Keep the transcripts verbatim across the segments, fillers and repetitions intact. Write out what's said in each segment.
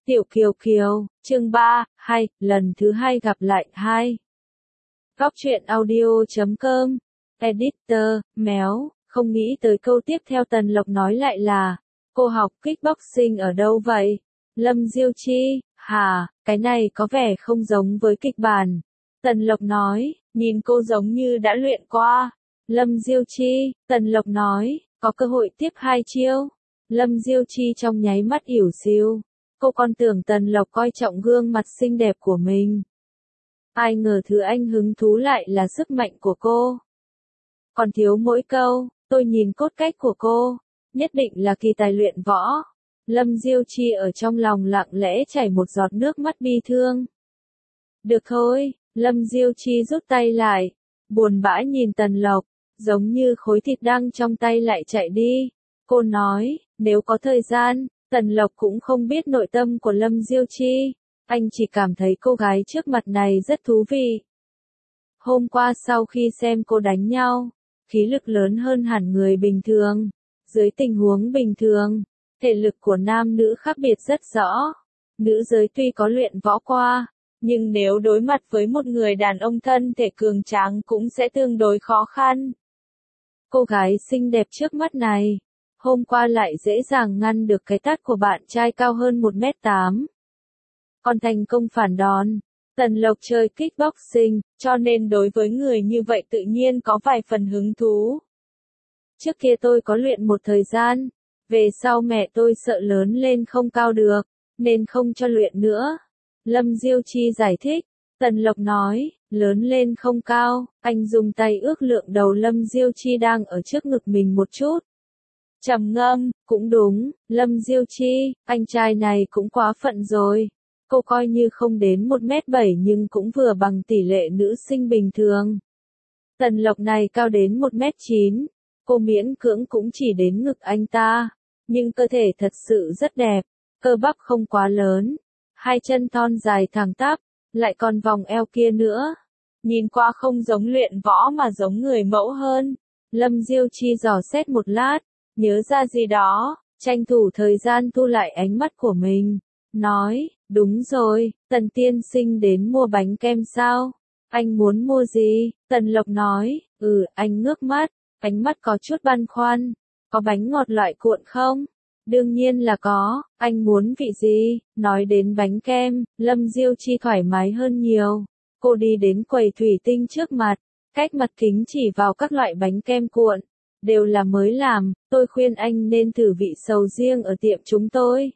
Tiểu Kiều Kiều, chương ba, hay, lần thứ hai gặp lại, hai. Góc truyện audio chấm com, editor, méo, không nghĩ tới câu tiếp theo Tần Lộc nói lại là, cô học kickboxing ở đâu vậy? Lâm Diêu Chi, hả, cái này có vẻ không giống với kịch bản. Tần Lộc nói, nhìn cô giống như đã luyện qua. Lâm Diêu Chi, Tần Lộc nói, có cơ hội tiếp hai chiêu. Lâm Diêu Chi trong nháy mắt ỉu xìu. Cô còn tưởng Tần Lộc coi trọng gương mặt xinh đẹp của mình. Ai ngờ thứ anh hứng thú lại là sức mạnh của cô. Còn thiếu mỗi câu, tôi nhìn cốt cách của cô, nhất định là kỳ tài luyện võ. Lâm Diêu Chi ở trong lòng lặng lẽ chảy một giọt nước mắt bi thương. Được thôi, Lâm Diêu Chi rút tay lại, buồn bã nhìn Tần Lộc, giống như khối thịt đang trong tay lại chạy đi. Cô nói, nếu có thời gian, Tần Lộc cũng không biết nội tâm của Lâm Diêu Chi, anh chỉ cảm thấy cô gái trước mặt này rất thú vị. Hôm qua sau khi xem cô đánh nhau, khí lực lớn hơn hẳn người bình thường. Dưới tình huống bình thường, thể lực của nam nữ khác biệt rất rõ. Nữ giới tuy có luyện võ qua, nhưng nếu đối mặt với một người đàn ông thân thể cường tráng cũng sẽ tương đối khó khăn. Cô gái xinh đẹp trước mắt này, hôm qua lại dễ dàng ngăn được cái tát của bạn trai cao hơn một mét tám. Còn thành công phản đòn. Tần Lộc chơi kickboxing, cho nên đối với người như vậy tự nhiên có vài phần hứng thú. Trước kia tôi có luyện một thời gian, về sau mẹ tôi sợ lớn lên không cao được, nên không cho luyện nữa. Lâm Diêu Chi giải thích. Tần Lộc nói, lớn lên không cao, anh dùng tay ước lượng đầu Lâm Diêu Chi đang ở trước ngực mình một chút. Trầm ngâm, cũng đúng, Lâm Diêu Chi, anh trai này cũng quá phận rồi. Cô coi như không đến một mét bảy nhưng cũng vừa bằng tỷ lệ nữ sinh bình thường. Tần Lộc này cao đến một mét chín, cô miễn cưỡng cũng chỉ đến ngực anh ta, nhưng cơ thể thật sự rất đẹp, cơ bắp không quá lớn, hai chân thon dài thẳng tắp, lại còn vòng eo kia nữa. Nhìn qua không giống luyện võ mà giống người mẫu hơn. Lâm Diêu Chi dò xét một lát, nhớ ra gì đó, tranh thủ thời gian thu lại ánh mắt của mình, nói, đúng rồi, Tần tiên sinh đến mua bánh kem sao? Anh muốn mua gì? Tần Lộc nói, ừ, anh ngước mắt, ánh mắt có chút băn khoăn, có bánh ngọt loại cuộn không? Đương nhiên là có, anh muốn vị gì? Nói đến bánh kem, Lâm Diêu Chi thoải mái hơn nhiều. Cô đi đến quầy thủy tinh trước mặt, cách mặt kính chỉ vào các loại bánh kem cuộn, đều là mới làm, tôi khuyên anh nên thử vị sầu riêng ở tiệm chúng tôi.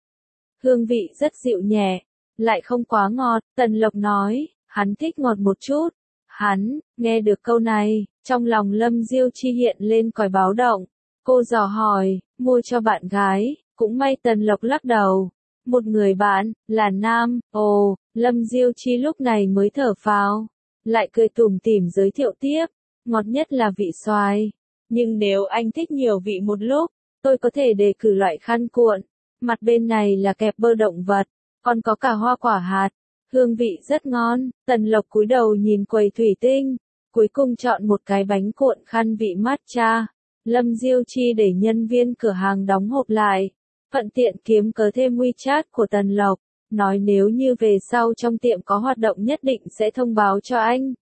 Hương vị rất dịu nhẹ, lại không quá ngọt, Tần Lộc nói, hắn thích ngọt một chút. Hắn, nghe được câu này, trong lòng Lâm Diêu Chi hiện lên còi báo động. Cô dò hỏi, mua cho bạn gái, cũng may Tần Lộc lắc đầu. Một người bạn, là nam, ồ, Lâm Diêu Chi lúc này mới thở phào, lại cười tủm tỉm giới thiệu tiếp, ngọt nhất là vị xoài. Nhưng nếu anh thích nhiều vị một lúc, tôi có thể đề cử loại khăn cuộn. Mặt bên này là kẹp bơ động vật, còn có cả hoa quả hạt, hương vị rất ngon. Tần Lộc cúi đầu nhìn quầy thủy tinh, cuối cùng chọn một cái bánh cuộn khăn vị matcha. Lâm Diêu Chi để nhân viên cửa hàng đóng hộp lại, thuận tiện kiếm cớ thêm WeChat của Tần Lộc, nói nếu như về sau trong tiệm có hoạt động nhất định sẽ thông báo cho anh.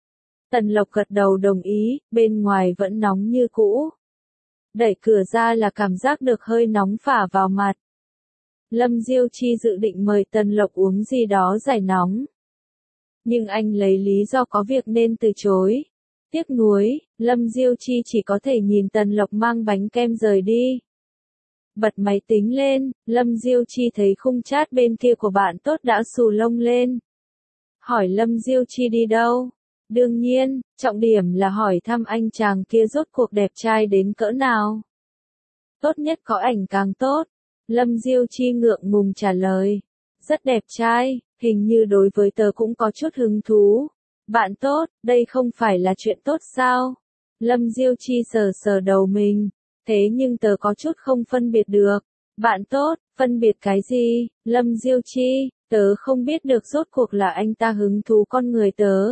Tần Lộc gật đầu đồng ý, bên ngoài vẫn nóng như cũ. Đẩy cửa ra là cảm giác được hơi nóng phả vào mặt. Lâm Diêu Chi dự định mời Tần Lộc uống gì đó giải nóng. Nhưng anh lấy lý do có việc nên từ chối. Tiếc nuối, Lâm Diêu Chi chỉ có thể nhìn Tần Lộc mang bánh kem rời đi. Bật máy tính lên, Lâm Diêu Chi thấy khung chat bên kia của bạn tốt đã xù lông lên. Hỏi Lâm Diêu Chi đi đâu? Đương nhiên, trọng điểm là hỏi thăm anh chàng kia rốt cuộc đẹp trai đến cỡ nào. Tốt nhất có ảnh càng tốt. Lâm Diêu Chi ngượng ngùng trả lời. Rất đẹp trai, hình như đối với tớ cũng có chút hứng thú. Bạn tốt, đây không phải là chuyện tốt sao? Lâm Diêu Chi sờ sờ đầu mình. Thế nhưng tớ có chút không phân biệt được. Bạn tốt, phân biệt cái gì? Lâm Diêu Chi, tớ không biết được rốt cuộc là anh ta hứng thú con người tớ.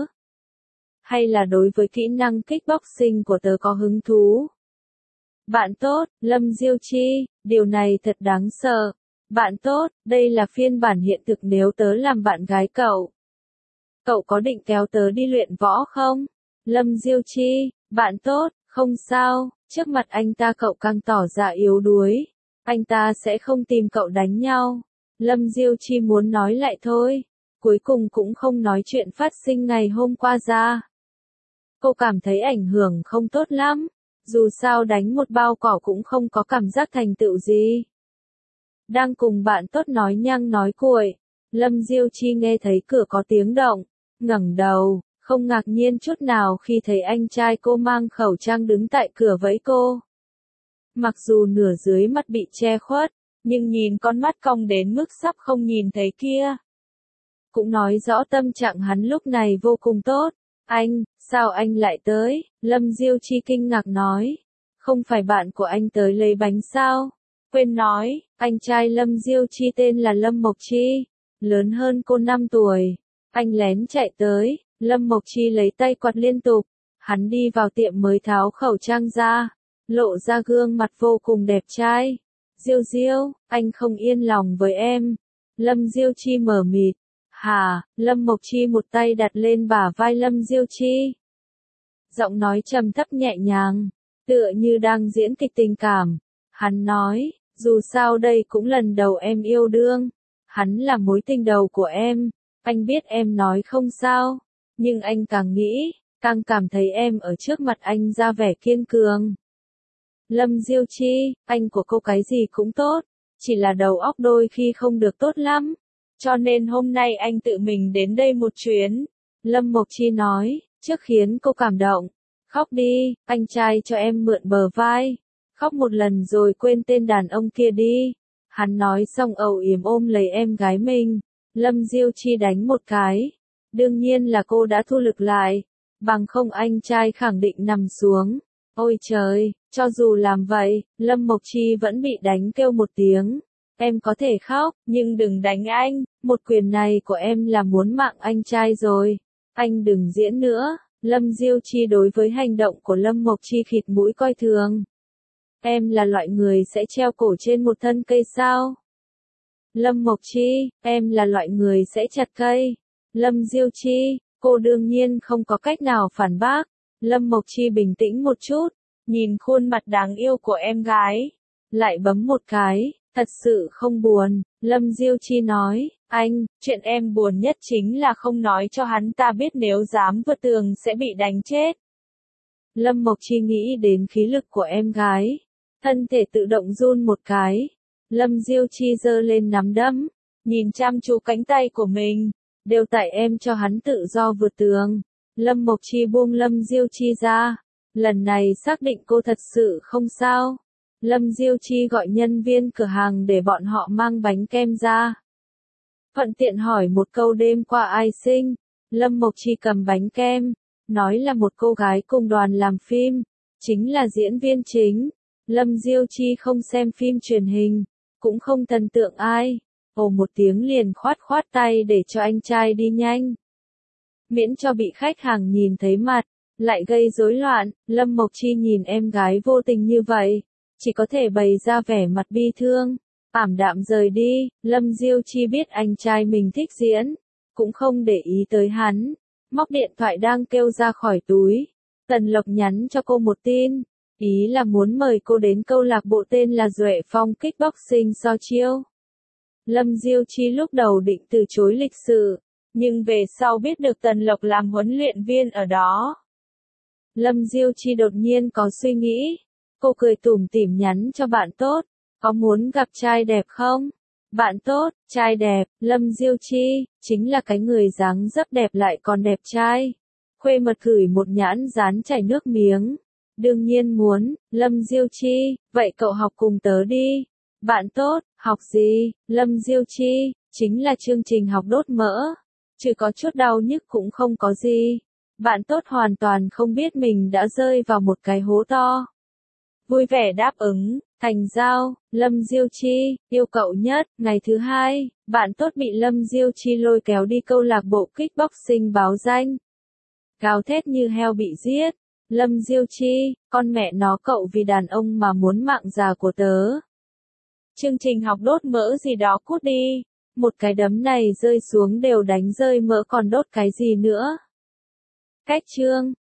Hay là đối với kỹ năng kickboxing của tớ có hứng thú? Bạn tốt, Lâm Diêu Chi, điều này thật đáng sợ. Bạn tốt, đây là phiên bản hiện thực nếu tớ làm bạn gái cậu. Cậu có định kéo tớ đi luyện võ không? Lâm Diêu Chi, bạn tốt, không sao, trước mặt anh ta cậu càng tỏ ra yếu đuối. Anh ta sẽ không tìm cậu đánh nhau. Lâm Diêu Chi muốn nói lại thôi. Cuối cùng cũng không nói chuyện phát sinh ngày hôm qua ra. Cô cảm thấy ảnh hưởng không tốt lắm. Dù sao đánh một bao cỏ cũng không có cảm giác thành tựu gì. Đang cùng bạn tốt nói nhăng nói cuội. Lâm Diêu Chi nghe thấy cửa có tiếng động. Ngẩng đầu, không ngạc nhiên chút nào khi thấy anh trai cô mang khẩu trang đứng tại cửa vẫy cô. Mặc dù nửa dưới mắt bị che khuất, nhưng nhìn con mắt cong đến mức sắp không nhìn thấy kia. Cũng nói rõ tâm trạng hắn lúc này vô cùng tốt. Anh, sao anh lại tới? Lâm Diêu Chi kinh ngạc nói. Không phải bạn của anh tới lấy bánh sao? Quên nói, anh trai Lâm Diêu Chi tên là Lâm Mộc Chi, lớn hơn cô năm tuổi. Anh lén chạy tới, Lâm Mộc Chi lấy tay quạt liên tục. Hắn đi vào tiệm mới tháo khẩu trang ra, lộ ra gương mặt vô cùng đẹp trai. Diêu Diêu, anh không yên lòng với em. Lâm Diêu Chi mờ mịt. Hà, Lâm Mộc Chi một tay đặt lên bả vai Lâm Diêu Chi. Giọng nói trầm thấp nhẹ nhàng, tựa như đang diễn kịch tình cảm. Hắn nói, dù sao đây cũng lần đầu em yêu đương. Hắn là mối tình đầu của em. Anh biết em nói không sao, nhưng anh càng nghĩ, càng cảm thấy em ở trước mặt anh ra vẻ kiên cường. Lâm Diêu Chi, anh của cô cái gì cũng tốt, chỉ là đầu óc đôi khi không được tốt lắm. Cho nên hôm nay anh tự mình đến đây một chuyến. Lâm Mộc Chi nói, trước khiến cô cảm động. Khóc đi, anh trai cho em mượn bờ vai. Khóc một lần rồi quên tên đàn ông kia đi. Hắn nói xong âu yếm ôm lấy em gái mình. Lâm Diêu Chi đánh một cái. Đương nhiên là cô đã thu lực lại. Bằng không anh trai khẳng định nằm xuống. Ôi trời, cho dù làm vậy, Lâm Mộc Chi vẫn bị đánh kêu một tiếng. Em có thể khóc, nhưng đừng đánh anh, một quyền này của em là muốn mạng anh trai rồi. Anh đừng diễn nữa. Lâm Diêu Chi đối với hành động của Lâm Mộc Chi khịt mũi coi thường. Em là loại người sẽ treo cổ trên một thân cây sao? Lâm Mộc Chi, em là loại người sẽ chặt cây. Lâm Diêu Chi, cô đương nhiên không có cách nào phản bác. Lâm Mộc Chi bình tĩnh một chút, nhìn khuôn mặt đáng yêu của em gái, lại bấm một cái, thật sự không buồn. Lâm Diêu Chi nói, anh, chuyện em buồn nhất chính là không nói cho hắn ta biết nếu dám vượt tường sẽ bị đánh chết. Lâm Mộc Chi nghĩ đến khí lực của em gái, thân thể tự động run một cái. Lâm Diêu Chi giơ lên nắm đấm, nhìn chăm chú cánh tay của mình, đều tại em cho hắn tự do vượt tường. Lâm Mộc Chi buông Lâm Diêu Chi ra, lần này xác định cô thật sự không sao. Lâm Diêu Chi gọi nhân viên cửa hàng để bọn họ mang bánh kem ra. Thuận tiện hỏi một câu đêm qua ai sinh. Lâm Mộc Chi cầm bánh kem, nói là một cô gái cùng đoàn làm phim, chính là diễn viên chính. Lâm Diêu Chi không xem phim truyền hình, cũng không thần tượng ai. Ồ một tiếng liền khoát khoát tay để cho anh trai đi nhanh. Miễn cho bị khách hàng nhìn thấy mặt, lại gây rối loạn. Lâm Mộc Chi nhìn em gái vô tình như vậy, chỉ có thể bày ra vẻ mặt bi thương, ảm đạm rời đi. Lâm Diêu Chi biết anh trai mình thích diễn, cũng không để ý tới hắn, móc điện thoại đang kêu ra khỏi túi. Tần Lộc nhắn cho cô một tin, ý là muốn mời cô đến câu lạc bộ tên là Duệ Phong Kickboxing so chiêu. Lâm Diêu Chi lúc đầu định từ chối lịch sự, nhưng về sau biết được Tần Lộc làm huấn luyện viên ở đó. Lâm Diêu Chi đột nhiên có suy nghĩ, cô cười tủm tỉm nhắn cho bạn tốt, có muốn gặp trai đẹp không? Bạn tốt, trai đẹp, Lâm Diêu Chi, chính là cái người dáng dấp đẹp lại còn đẹp trai. Khuê mật gửi một nhãn dán chảy nước miếng. Đương nhiên muốn. Lâm Diêu Chi, vậy cậu học cùng tớ đi. Bạn tốt, học gì? Lâm Diêu Chi, chính là chương trình học đốt mỡ. Chứ có chút đau nhức cũng không có gì. Bạn tốt hoàn toàn không biết mình đã rơi vào một cái hố to. Vui vẻ đáp ứng, thành giao. Lâm Diêu Chi, yêu cậu nhất. Ngày thứ hai, bạn tốt bị Lâm Diêu Chi lôi kéo đi câu lạc bộ kickboxing báo danh. Gào thét như heo bị giết. Lâm Diêu Chi, con mẹ nó cậu vì đàn ông mà muốn mạng già của tớ. Chương trình học đốt mỡ gì đó cút đi. Một cái đấm này rơi xuống đều đánh rơi mỡ còn đốt cái gì nữa. Cách chương